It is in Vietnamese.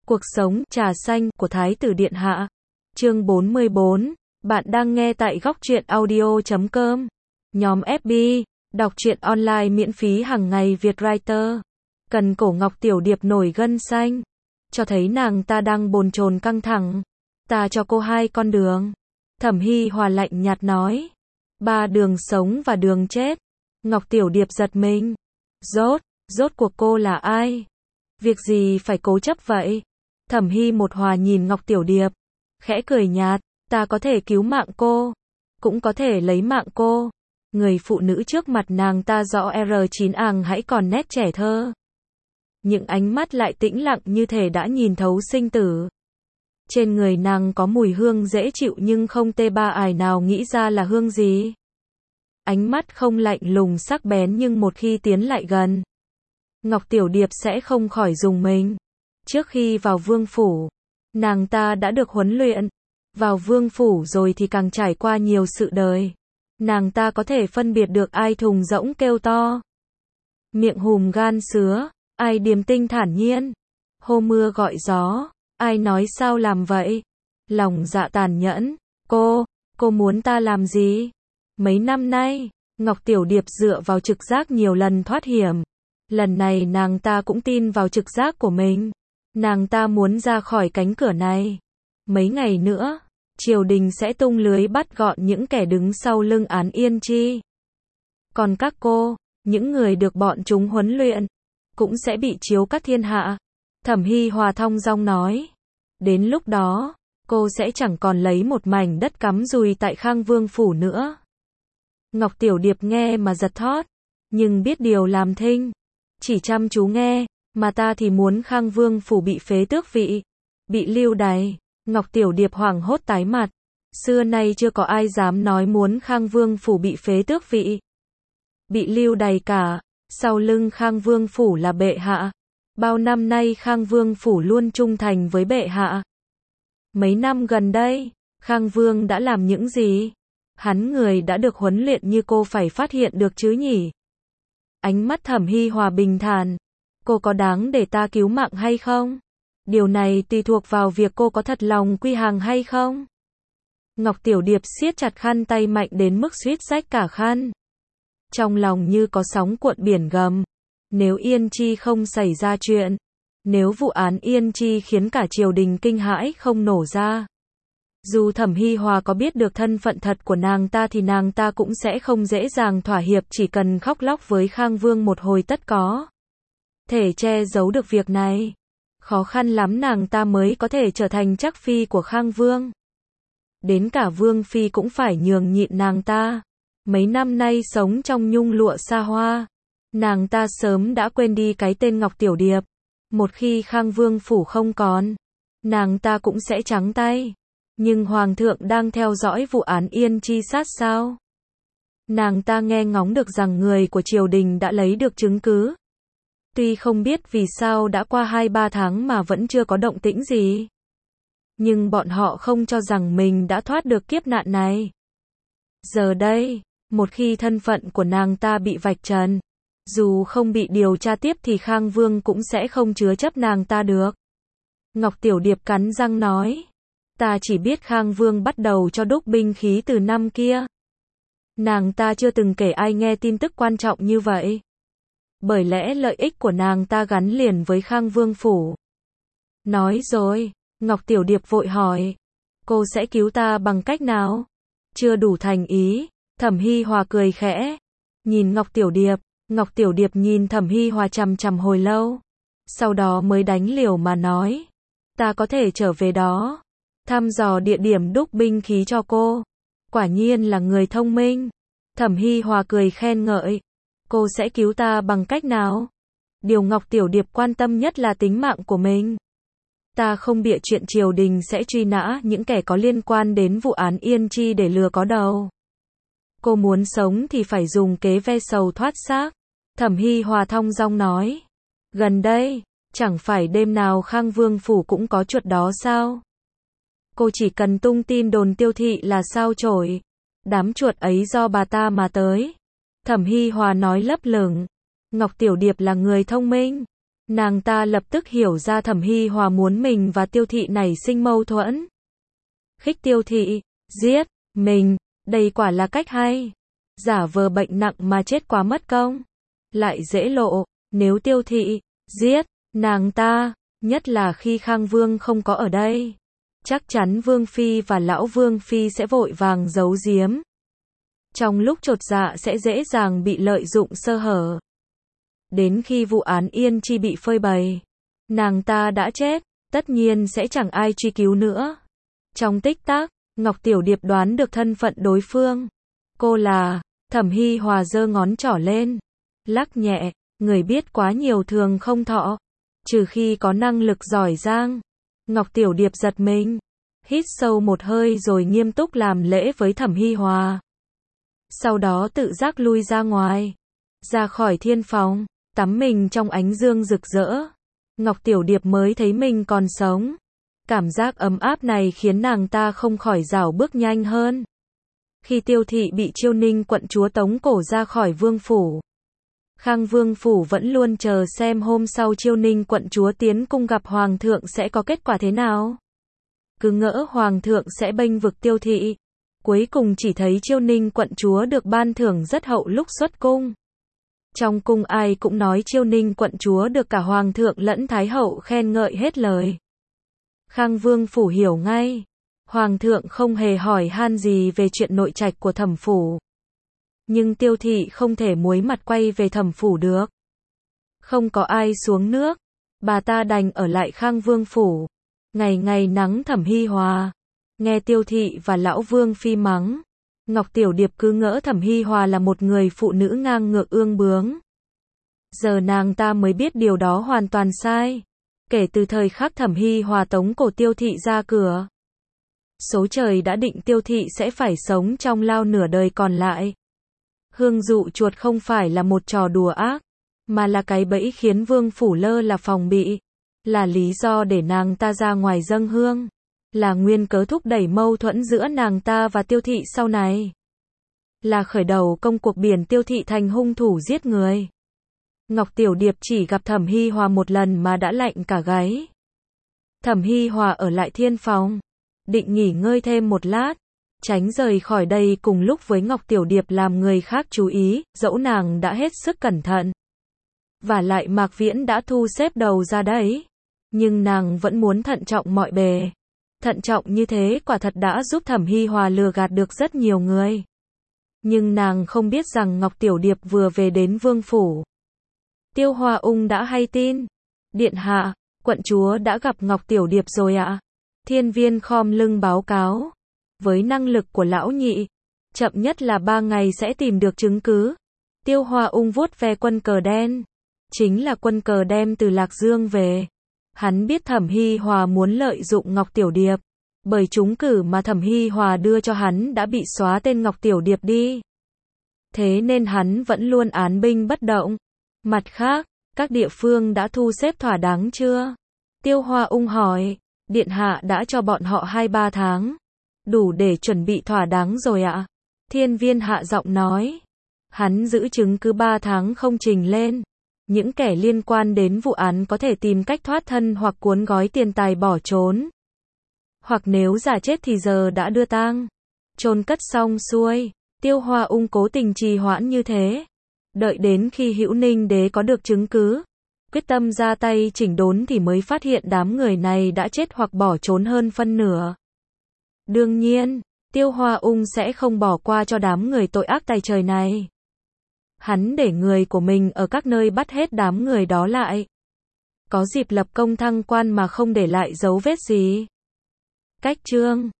Cuộc sống trà xanh của Thái tử Điện Hạ. Chương 44. Bạn đang nghe tại góc truyện audio.com. Nhóm FB. Đọc truyện online miễn phí hàng ngày Việt Writer. Cần cổ Ngọc Tiểu Điệp nổi gân xanh. Cho thấy nàng ta đang bồn chồn căng thẳng. Ta cho cô 2 con đường. Thẩm Hi Hòa lạnh nhạt nói. 3 đường sống và đường chết. Ngọc Tiểu Điệp giật mình. Rốt cuộc cô là ai? Việc gì phải cố chấp vậy? Thẩm Hi một Hòa nhìn Ngọc Tiểu Điệp, khẽ cười nhạt, ta có thể cứu mạng cô, cũng có thể lấy mạng cô. Người phụ nữ trước mặt nàng ta rõ R9 àng hãy còn nét trẻ thơ. Những ánh mắt lại tĩnh lặng như thể đã nhìn thấu sinh tử. Trên người nàng có mùi hương dễ chịu nhưng không tê ba ải nào nghĩ ra là hương gì. Ánh mắt không lạnh lùng sắc bén nhưng một khi tiến lại gần, Ngọc Tiểu Điệp sẽ không khỏi rùng mình. Trước khi vào vương phủ, nàng ta đã được huấn luyện. Vào vương phủ rồi thì càng trải qua nhiều sự đời. Nàng ta có thể phân biệt được ai thùng rỗng kêu to, miệng hùm gan sứa, ai điềm tinh thản nhiên, hô mưa gọi gió, ai nói sao làm vậy, lòng dạ tàn nhẫn. Cô muốn ta làm gì? Mấy năm nay, Ngọc Tiểu Điệp dựa vào trực giác nhiều lần thoát hiểm. Lần này nàng ta cũng tin vào trực giác của mình. Nàng ta muốn ra khỏi cánh cửa này. Mấy ngày nữa, triều đình sẽ tung lưới bắt gọn những kẻ đứng sau lưng án Yên Chi. Còn các cô, những người được bọn chúng huấn luyện, cũng sẽ bị chiếu cắt thiên hạ. Thẩm Hi Hòa thong dong nói. Đến lúc đó, cô sẽ chẳng còn lấy một mảnh đất cắm dùi tại Khang Vương phủ nữa. Ngọc Tiểu Điệp nghe mà giật thót, nhưng biết điều làm thinh. Chỉ chăm chú nghe, mà ta thì muốn Khang Vương phủ bị phế tước vị, bị lưu đày. Ngọc Tiểu Điệp hoảng hốt tái mặt. Xưa nay chưa có ai dám nói muốn Khang Vương phủ bị phế tước vị, bị lưu đày cả. Sau lưng Khang Vương phủ là bệ hạ. Bao năm nay Khang Vương phủ luôn trung thành với bệ hạ. Mấy năm gần đây, Khang Vương đã làm những gì? Hắn người đã được huấn luyện như cô phải phát hiện được chứ nhỉ? Ánh mắt Thẩm Hi Hòa bình thản. Cô có đáng để ta cứu mạng hay không? Điều này tùy thuộc vào việc cô có thật lòng quy hàng hay không. Ngọc Tiểu Điệp siết chặt khăn tay mạnh đến mức suýt rách cả khăn. Trong lòng như có sóng cuộn biển gầm. Nếu Yên Chi không xảy ra chuyện, nếu vụ án Yên Chi khiến cả triều đình kinh hãi không nổ ra, dù Thẩm Hi Hòa có biết được thân phận thật của nàng ta thì nàng ta cũng sẽ không dễ dàng thỏa hiệp, chỉ cần khóc lóc với Khang Vương một hồi tất có thể che giấu được việc này. Khó khăn lắm nàng ta mới có thể trở thành chắc phi của Khang Vương. Đến cả Vương phi cũng phải nhường nhịn nàng ta. Mấy năm nay sống trong nhung lụa xa hoa, nàng ta sớm đã quên đi cái tên Ngọc Tiểu Điệp. Một khi Khang Vương phủ không còn, nàng ta cũng sẽ trắng tay. Nhưng Hoàng thượng đang theo dõi vụ án Yên Chi sát sao? Nàng ta nghe ngóng được rằng người của triều đình đã lấy được chứng cứ. Tuy không biết vì sao đã qua 2-3 tháng mà vẫn chưa có động tĩnh gì. Nhưng bọn họ không cho rằng mình đã thoát được kiếp nạn này. Giờ đây, một khi thân phận của nàng ta bị vạch trần, dù không bị điều tra tiếp thì Khang Vương cũng sẽ không chứa chấp nàng ta được. Ngọc Tiểu Điệp cắn răng nói. Ta chỉ biết Khang Vương bắt đầu cho đúc binh khí từ năm kia. Nàng ta chưa từng kể ai nghe tin tức quan trọng như vậy. Bởi lẽ lợi ích của nàng ta gắn liền với Khang Vương phủ. Nói rồi, Ngọc Tiểu Điệp vội hỏi. Cô sẽ cứu ta bằng cách nào? Chưa đủ thành ý. Thẩm Hi Hòa cười khẽ. Nhìn Ngọc Tiểu Điệp nhìn Thẩm Hi Hòa chằm chằm hồi lâu. Sau đó mới đánh liều mà nói. Ta có thể trở về đó, thăm dò địa điểm đúc binh khí cho cô. Quả nhiên là người thông minh. Thẩm Hi Hòa cười khen ngợi. Cô sẽ cứu ta bằng cách nào? Điều Ngọc Tiểu Điệp quan tâm nhất là tính mạng của mình. Ta không bịa chuyện triều đình sẽ truy nã những kẻ có liên quan đến vụ án Yên Chi để lừa có đầu. Cô muốn sống thì phải dùng kế ve sầu thoát xác. Thẩm Hi Hòa thong dong nói. Gần đây, chẳng phải đêm nào Khang Vương phủ cũng có chuột đó sao? Cô chỉ cần tung tin đồn tiêu thị là sao chổi. Đám chuột ấy do bà ta mà tới. Thẩm Hi Hòa nói lấp lửng. Ngọc Tiểu Điệp là người thông minh. Nàng ta lập tức hiểu ra Thẩm Hy Hòa muốn mình và Tiêu Thị nảy sinh mâu thuẫn. Khích Tiêu Thị, giết mình, đây quả là cách hay. Giả vờ bệnh nặng mà chết quá mất công. Lại dễ lộ, nếu Tiêu Thị giết nàng ta, nhất là khi Khang Vương không có ở đây, chắc chắn Vương Phi và Lão Vương Phi sẽ vội vàng giấu giếm. Trong lúc chột dạ sẽ dễ dàng bị lợi dụng sơ hở. Đến khi vụ án Yên Chi bị phơi bày, nàng ta đã chết, tất nhiên sẽ chẳng ai truy cứu nữa. Trong tích tắc, Ngọc Tiểu Điệp đoán được thân phận đối phương. Cô là, Thẩm Hy Hòa giơ ngón trỏ lên, lắc nhẹ, người biết quá nhiều thường không thọ, trừ khi có năng lực giỏi giang. Ngọc Tiểu Điệp giật mình, hít sâu một hơi rồi nghiêm túc làm lễ với Thẩm Hy Hòa. Sau đó tự giác lui ra ngoài, ra khỏi thiên phòng, tắm mình trong ánh dương rực rỡ. Ngọc Tiểu Điệp mới thấy mình còn sống. Cảm giác ấm áp này khiến nàng ta không khỏi rảo bước nhanh hơn. Khi Tiêu Thị bị Chiêu Ninh quận chúa tống cổ ra khỏi vương phủ, Khang Vương phủ vẫn luôn chờ xem hôm sau Chiêu Ninh quận chúa tiến cung gặp Hoàng thượng sẽ có kết quả thế nào. Cứ ngỡ Hoàng thượng sẽ bênh vực Tiêu Thị. Cuối cùng chỉ thấy Chiêu Ninh quận chúa được ban thưởng rất hậu lúc xuất cung. Trong cung ai cũng nói Chiêu Ninh quận chúa được cả Hoàng thượng lẫn Thái hậu khen ngợi hết lời. Khang Vương phủ hiểu ngay. Hoàng thượng không hề hỏi han gì về chuyện nội trạch của Thẩm phủ. Nhưng Tiêu Thị không thể muối mặt quay về Thẩm phủ được. Không có ai xuống nước, bà ta đành ở lại Khang Vương phủ. Ngày ngày nắng Thẩm Hy Hòa. Nghe Tiêu Thị và Lão Vương Phi mắng, Ngọc Tiểu Điệp cứ ngỡ Thẩm Hy Hòa là một người phụ nữ ngang ngược ương bướng. Giờ nàng ta mới biết điều đó hoàn toàn sai. Kể từ thời khắc Thẩm Hy Hòa tống cổ Tiêu Thị ra cửa, số trời đã định Tiêu Thị sẽ phải sống trong lao nửa đời còn lại. Hương dụ chuột không phải là một trò đùa ác, mà là cái bẫy khiến Vương phủ lơ là phòng bị, là lý do để nàng ta ra ngoài dâng hương, là nguyên cớ thúc đẩy mâu thuẫn giữa nàng ta và Tiêu Thị sau này, là khởi đầu công cuộc biển Tiêu Thị thành hung thủ giết người. Ngọc Tiểu Điệp chỉ gặp Thẩm Hy Hòa một lần mà đã lạnh cả gáy. Thẩm Hy Hòa ở lại thiên phòng, định nghỉ ngơi thêm một lát, tránh rời khỏi đây cùng lúc với Ngọc Tiểu Điệp làm người khác chú ý, dẫu nàng đã hết sức cẩn thận. Và lại Mạc Viễn đã thu xếp đầu ra đấy, nhưng nàng vẫn muốn thận trọng mọi bề. Thận trọng như thế quả thật đã giúp Thẩm Hy Hòa lừa gạt được rất nhiều người. Nhưng nàng không biết rằng Ngọc Tiểu Điệp vừa về đến vương phủ. Tiêu Hoa Ung đã hay tin. Điện hạ, quận chúa đã gặp Ngọc Tiểu Điệp rồi ạ. Thiên Viên khom lưng báo cáo. Với năng lực của lão nhị, chậm nhất là 3 ngày sẽ tìm được chứng cứ. Tiêu Hoa Ung vuốt ve quân cờ đen. Chính là quân cờ đem từ Lạc Dương về. Hắn biết Thẩm Hy Hòa muốn lợi dụng Ngọc Tiểu Điệp. Bởi trúng cử mà Thẩm Hy Hòa đưa cho hắn đã bị xóa tên Ngọc Tiểu Điệp đi. Thế nên hắn vẫn luôn án binh bất động. Mặt khác, các địa phương đã thu xếp thỏa đáng chưa? Tiêu Hoa Ung hỏi. Điện hạ đã cho bọn họ 2-3 tháng. Đủ để chuẩn bị thỏa đáng rồi ạ. Thiên Viên hạ giọng nói. Hắn giữ chứng cứ 3 tháng không trình lên. Những kẻ liên quan đến vụ án có thể tìm cách thoát thân hoặc cuốn gói tiền tài bỏ trốn. Hoặc nếu giả chết thì giờ đã đưa tang, chôn cất xong xuôi. Tiêu Hoa Ung cố tình trì hoãn như thế. Đợi đến khi Hữu Ninh đế có được chứng cứ, quyết tâm ra tay chỉnh đốn thì mới phát hiện đám người này đã chết hoặc bỏ trốn hơn phân nửa. Đương nhiên, Tiêu Hoa Ung sẽ không bỏ qua cho đám người tội ác tày trời này. Hắn để người của mình ở các nơi bắt hết đám người đó lại. Có dịp lập công thăng quan mà không để lại dấu vết gì. Cách chương